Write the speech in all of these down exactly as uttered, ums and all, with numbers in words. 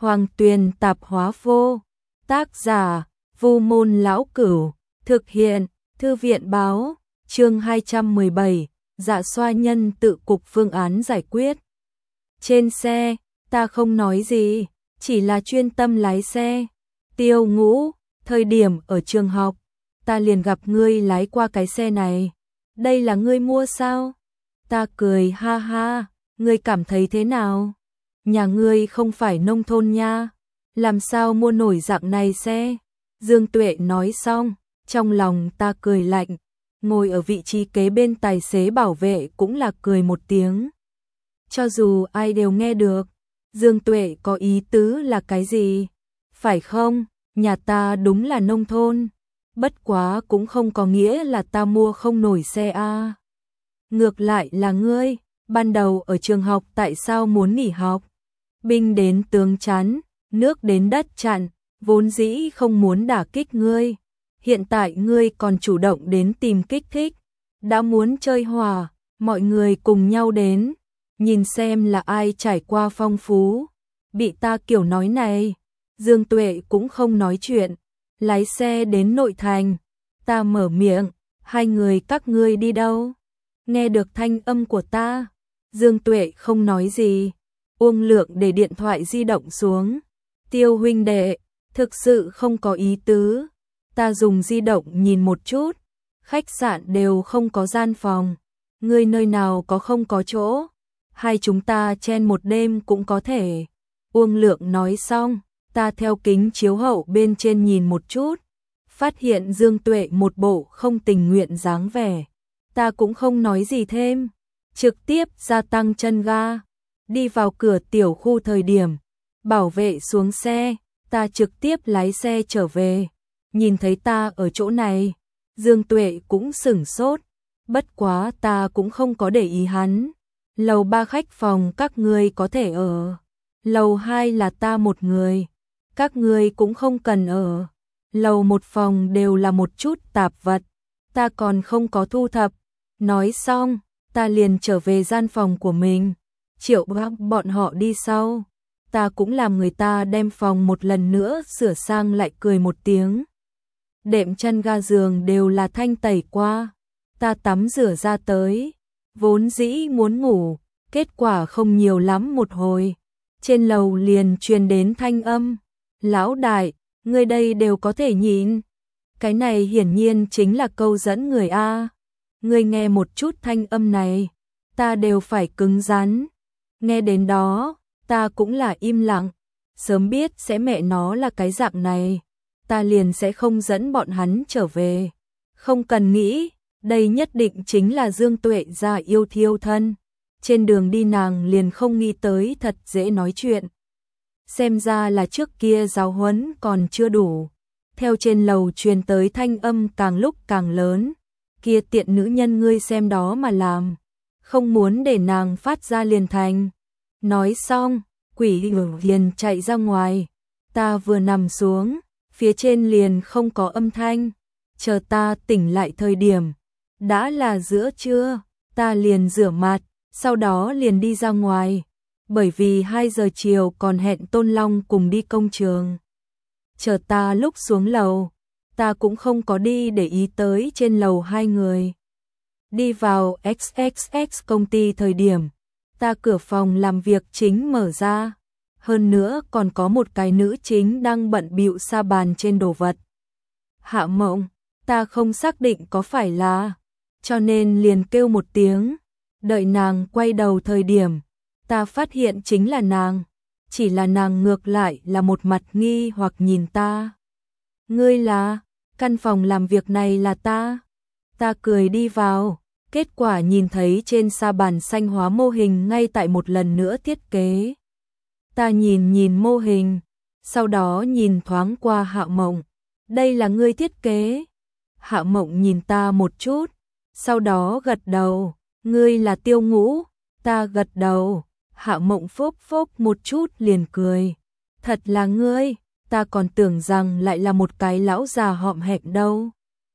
Hoàng Tuyền Tạp Hóa Vô. Tác giả: Vu Môn Lão Cửu. Thực hiện: Thư viện Báo. Chương hai trăm mười bảy. Dạ xoa nhân tự cục phương án giải quyết. Trên xe, ta không nói gì, chỉ là chuyên tâm lái xe. Tiêu Ngũ, thời điểm ở trường học, ta liền gặp ngươi lái qua cái xe này. Đây là ngươi mua sao? Ta cười ha ha, ngươi cảm thấy thế nào? Nhà ngươi không phải nông thôn nha, làm sao mua nổi dạng này xe? Dương Tuệ nói xong, trong lòng ta cười lạnh, ngồi ở vị trí kế bên tài xế bảo vệ cũng là cười một tiếng. Cho dù ai đều nghe được, Dương Tuệ có ý tứ là cái gì? Phải không? Nhà ta đúng là nông thôn, bất quá cũng không có nghĩa là ta mua không nổi xe a. À. Ngược lại là ngươi, ban đầu ở trường học tại sao muốn nghỉ học? Binh đến tướng chắn, nước đến đất chặn, vốn dĩ không muốn đả kích ngươi. Hiện tại ngươi còn chủ động đến tìm kích thích, đã muốn chơi hòa, mọi người cùng nhau đến, nhìn xem là ai trải qua phong phú. Bị ta kiểu nói này, Dương Tuệ cũng không nói chuyện, lái xe đến nội thành. Ta mở miệng, hai người các ngươi đi đâu? Nghe được thanh âm của ta, Dương Tuệ không nói gì. Uông Lượng để điện thoại di động xuống. Tiêu huynh đệ, thực sự không có ý tứ. Ta dùng di động nhìn một chút, khách sạn đều không có gian phòng. Ngươi nơi nào có không có chỗ? Hai chúng ta chen một đêm cũng có thể. Uông Lượng nói xong, ta theo kính chiếu hậu bên trên nhìn một chút, phát hiện Dương Tuệ một bộ không tình nguyện dáng vẻ. Ta cũng không nói gì thêm, trực tiếp gia tăng chân ga. Đi vào cửa tiểu khu thời điểm, bảo vệ xuống xe, ta trực tiếp lái xe trở về. Nhìn thấy ta ở chỗ này, Dương Tuệ cũng sửng sốt, bất quá ta cũng không có để ý hắn. Lầu ba khách phòng các ngươi có thể ở, lầu hai là ta một người, các ngươi cũng không cần ở. Lầu một phòng đều là một chút tạp vật, ta còn không có thu thập. Nói xong, ta liền trở về gian phòng của mình. Triệu Bác bọn họ đi sau, ta cũng làm người ta đem phòng một lần nữa sửa sang lại, cười một tiếng. Đệm chân ga giường đều là thanh tẩy qua, ta tắm rửa ra tới, vốn dĩ muốn ngủ, kết quả không nhiều lắm một hồi, trên lầu liền truyền đến thanh âm, lão đại, người đây đều có thể nhịn. Cái này hiển nhiên chính là câu dẫn người a. Người nghe một chút thanh âm này, ta đều phải cứng rắn. Nghe đến đó, ta cũng là im lặng, sớm biết sẽ mẹ nó là cái dạng này, ta liền sẽ không dẫn bọn hắn trở về. Không cần nghĩ, đây nhất định chính là Dương Tuệ gia yêu thiêu thân. Trên đường đi nàng liền không nghĩ tới, thật dễ nói chuyện. Xem ra là trước kia giáo huấn còn chưa đủ. Theo trên lầu truyền tới thanh âm càng lúc càng lớn, kia tiện nữ nhân ngươi xem đó mà làm, không muốn để nàng phát ra liền thành. Nói xong, quỷ liền chạy ra ngoài. Ta vừa nằm xuống, phía trên liền không có âm thanh. Chờ ta tỉnh lại thời điểm, đã là giữa trưa. Ta liền rửa mặt, sau đó liền đi ra ngoài, bởi vì hai giờ chiều còn hẹn Tôn Long cùng đi công trường. Chờ ta lúc xuống lầu, ta cũng không có đi để ý tới trên lầu hai người. Đi vào ích ích ích công ty thời điểm, ta cửa phòng làm việc chính mở ra, hơn nữa còn có một cái nữ chính đang bận bịu sa bàn trên đồ vật. Hạ Mộng, ta không xác định có phải là, cho nên liền kêu một tiếng. Đợi nàng quay đầu thời điểm, ta phát hiện chính là nàng, chỉ là nàng ngược lại là một mặt nghi hoặc nhìn ta. Ngươi là, căn phòng làm việc này là ta. Ta cười đi vào, kết quả nhìn thấy trên sa bàn xanh hóa mô hình ngay tại một lần nữa thiết kế. Ta nhìn nhìn mô hình, sau đó nhìn thoáng qua Hạ Mộng. Đây là ngươi thiết kế? Hạ Mộng nhìn ta một chút, sau đó gật đầu. Ngươi là Tiêu Ngũ? Ta gật đầu. Hạ Mộng phốc phốc một chút liền cười. Thật là ngươi, ta còn tưởng rằng lại là một cái lão già hõm hẹm đâu.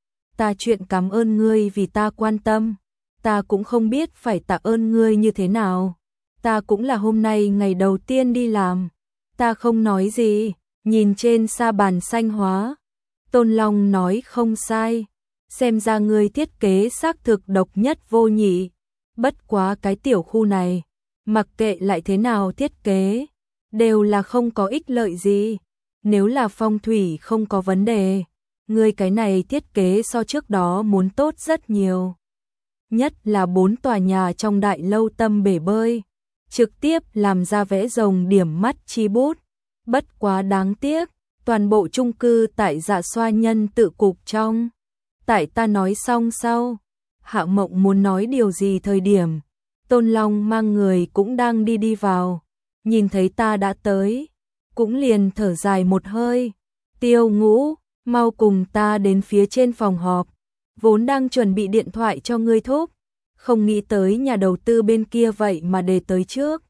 Ta chuyện cảm ơn ngươi vì ta quan tâm, ta cũng không biết phải tạ ơn ngươi như thế nào. Ta cũng là hôm nay ngày đầu tiên đi làm, Ta không nói gì, nhìn trên sa bàn xanh hóa. Tôn Long nói không sai, xem ra ngươi thiết kế xác thực độc nhất vô nhị. Bất quá cái tiểu khu này, mặc kệ lại thế nào thiết kế, đều là không có ích lợi gì. Nếu là phong thủy không có vấn đề, ngươi cái này thiết kế so trước đó muốn tốt rất nhiều. Nhất là bốn tòa nhà trong đại lâu tâm bể bơi, trực tiếp làm ra vẽ rồng điểm mắt chi bút. Bất quá đáng tiếc, toàn bộ chung cư tại Dạ Xoa Nhân tự cục trong. Tại ta nói xong sau, Hạ Mộng muốn nói điều gì thời điểm, Tôn Long mang người cũng đang đi đi vào, nhìn thấy ta đã tới, cũng liền thở dài một hơi. Tiêu Ngũ, mau cùng ta đến phía trên phòng họp, vốn đang chuẩn bị điện thoại cho ngươi thúc, không nghĩ tới nhà đầu tư bên kia vậy mà để tới trước.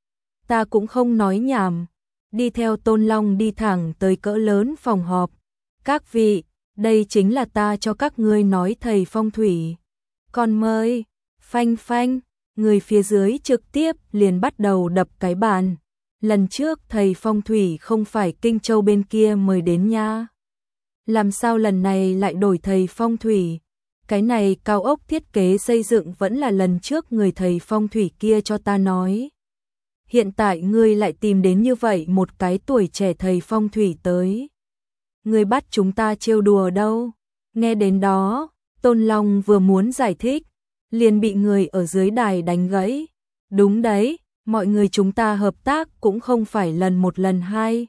Ta cũng không nói nhảm, đi theo Tôn Long đi thẳng tới cỡ lớn phòng họp. Các vị, đây chính là ta cho các ngươi nói thầy phong thủy. Còn mời, phanh phanh, người phía dưới trực tiếp liền bắt đầu đập cái bàn. Lần trước thầy phong thủy không phải Kinh Châu bên kia mời đến nha. Làm sao lần này lại đổi thầy phong thủy? Cái này cao ốc thiết kế xây dựng vẫn là lần trước người thầy phong thủy kia cho ta nói. Hiện tại ngươi lại tìm đến như vậy một cái tuổi trẻ thầy phong thủy tới. Ngươi bắt chúng ta trêu đùa đâu? Nghe đến đó, Tôn Long vừa muốn giải thích, liền bị người ở dưới đài đánh gãy. Đúng đấy, mọi người chúng ta hợp tác cũng không phải lần một lần hai.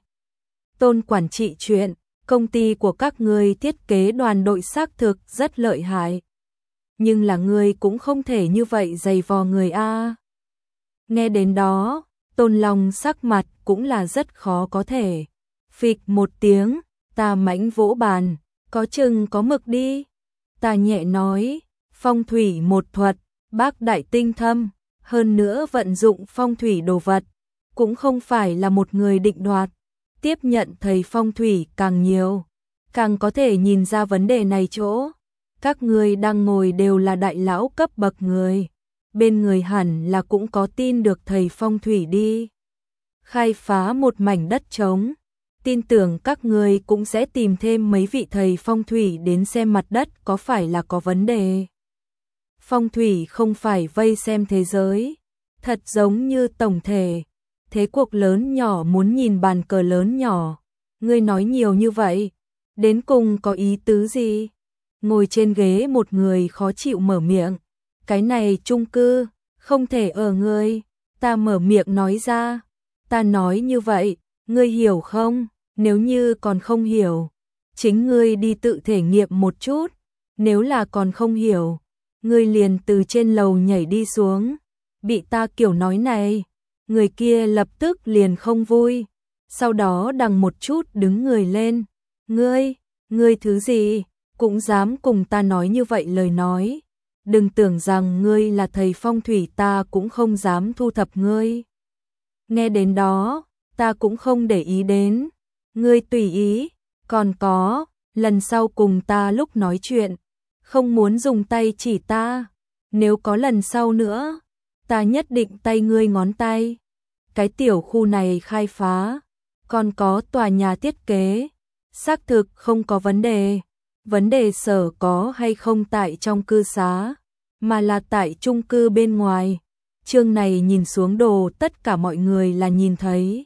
Tôn quản trị chuyện, công ty của các ngươi thiết kế đoàn đội xác thực rất lợi hại. Nhưng là ngươi cũng không thể như vậy giày vò người a. Nghe đến đó, Tôn Long sắc mặt cũng là rất khó có thể. Phịch một tiếng, ta mãnh vỗ bàn, có chừng có mực đi. Ta nhẹ nói, phong thủy một thuật, bác đại tinh thâm, hơn nữa vận dụng phong thủy đồ vật, cũng không phải là một người định đoạt. Tiếp nhận thầy phong thủy càng nhiều, càng có thể nhìn ra vấn đề này chỗ. Các người đang ngồi đều là đại lão cấp bậc người, bên người hẳn là cũng có tin được thầy phong thủy đi. Khai phá một mảnh đất trống, tin tưởng các người cũng sẽ tìm thêm mấy vị thầy phong thủy đến xem mặt đất có phải là có vấn đề. Phong thủy không phải vây xem thế giới, thật giống như tổng thể. Thế cuộc lớn nhỏ muốn nhìn bàn cờ lớn nhỏ. Ngươi nói nhiều như vậy, đến cùng có ý tứ gì? Ngồi trên ghế một người khó chịu mở miệng. Cái này chung cư, không thể ở ngươi. Ta mở miệng nói ra. Ta nói như vậy, ngươi hiểu không? Nếu như còn không hiểu, chính ngươi đi tự thể nghiệm một chút. Nếu là còn không hiểu, ngươi liền từ trên lầu nhảy đi xuống. Bị ta kiểu nói này, người kia lập tức liền không vui, sau đó đằng một chút đứng người lên. Ngươi, ngươi thứ gì, cũng dám cùng ta nói như vậy lời nói. Đừng tưởng rằng ngươi là thầy phong thủy, ta cũng không dám thu thập ngươi. Nghe đến đó, ta cũng không để ý đến. Ngươi tùy ý, còn có, lần sau cùng ta lúc nói chuyện, không muốn dùng tay chỉ ta. Nếu có lần sau nữa, ta nhất định tay ngươi ngón tay. Cái tiểu khu này khai phá, còn có tòa nhà thiết kế, xác thực không có vấn đề. Vấn đề sở có hay không tại trong cư xá, mà là tại chung cư bên ngoài. Chương này nhìn xuống đồ tất cả mọi người là nhìn thấy.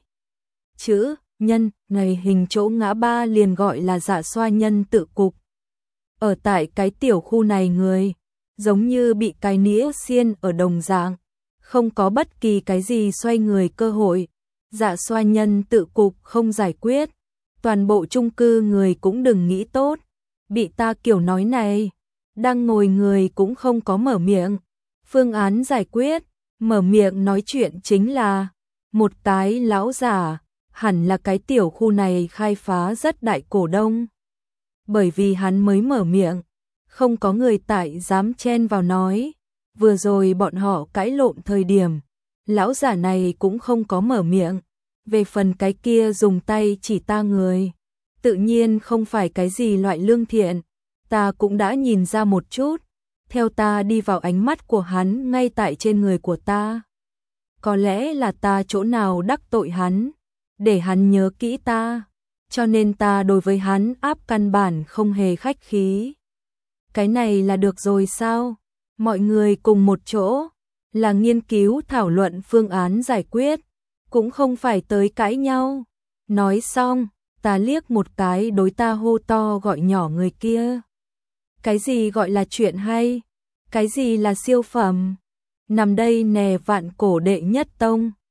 Chữ nhân này hình chỗ ngã ba liền gọi là Dạ Xoa Nhân tự cục. Ở tại cái tiểu khu này người, giống như bị cái nĩa xiên ở đồng dạng, không có bất kỳ cái gì xoay người cơ hội. Dạ Xoa Nhân tự cục không giải quyết, toàn bộ chung cư người cũng đừng nghĩ tốt. Bị ta kiểu nói này, đang ngồi người cũng không có mở miệng. Phương án giải quyết, mở miệng nói chuyện chính là một cái lão giả, hẳn là cái tiểu khu này khai phá rất đại cổ đông. Bởi vì hắn mới mở miệng, không có người tại dám chen vào nói. Vừa rồi bọn họ cãi lộn thời điểm, lão giả này cũng không có mở miệng. Về phần cái kia dùng tay chỉ ta người, tự nhiên không phải cái gì loại lương thiện. Ta cũng đã nhìn ra một chút, theo ta đi vào ánh mắt của hắn ngay tại trên người của ta. Có lẽ là ta chỗ nào đắc tội hắn, để hắn nhớ kỹ ta, cho nên ta đối với hắn áp căn bản không hề khách khí. Cái này là được rồi sao? Mọi người cùng một chỗ, là nghiên cứu thảo luận phương án giải quyết, cũng không phải tới cãi nhau. Nói xong, ta liếc một cái đối ta hô to gọi nhỏ người kia. Cái gì gọi là chuyện hay? Cái gì là siêu phẩm? Nằm đây nè vạn cổ đệ nhất tông.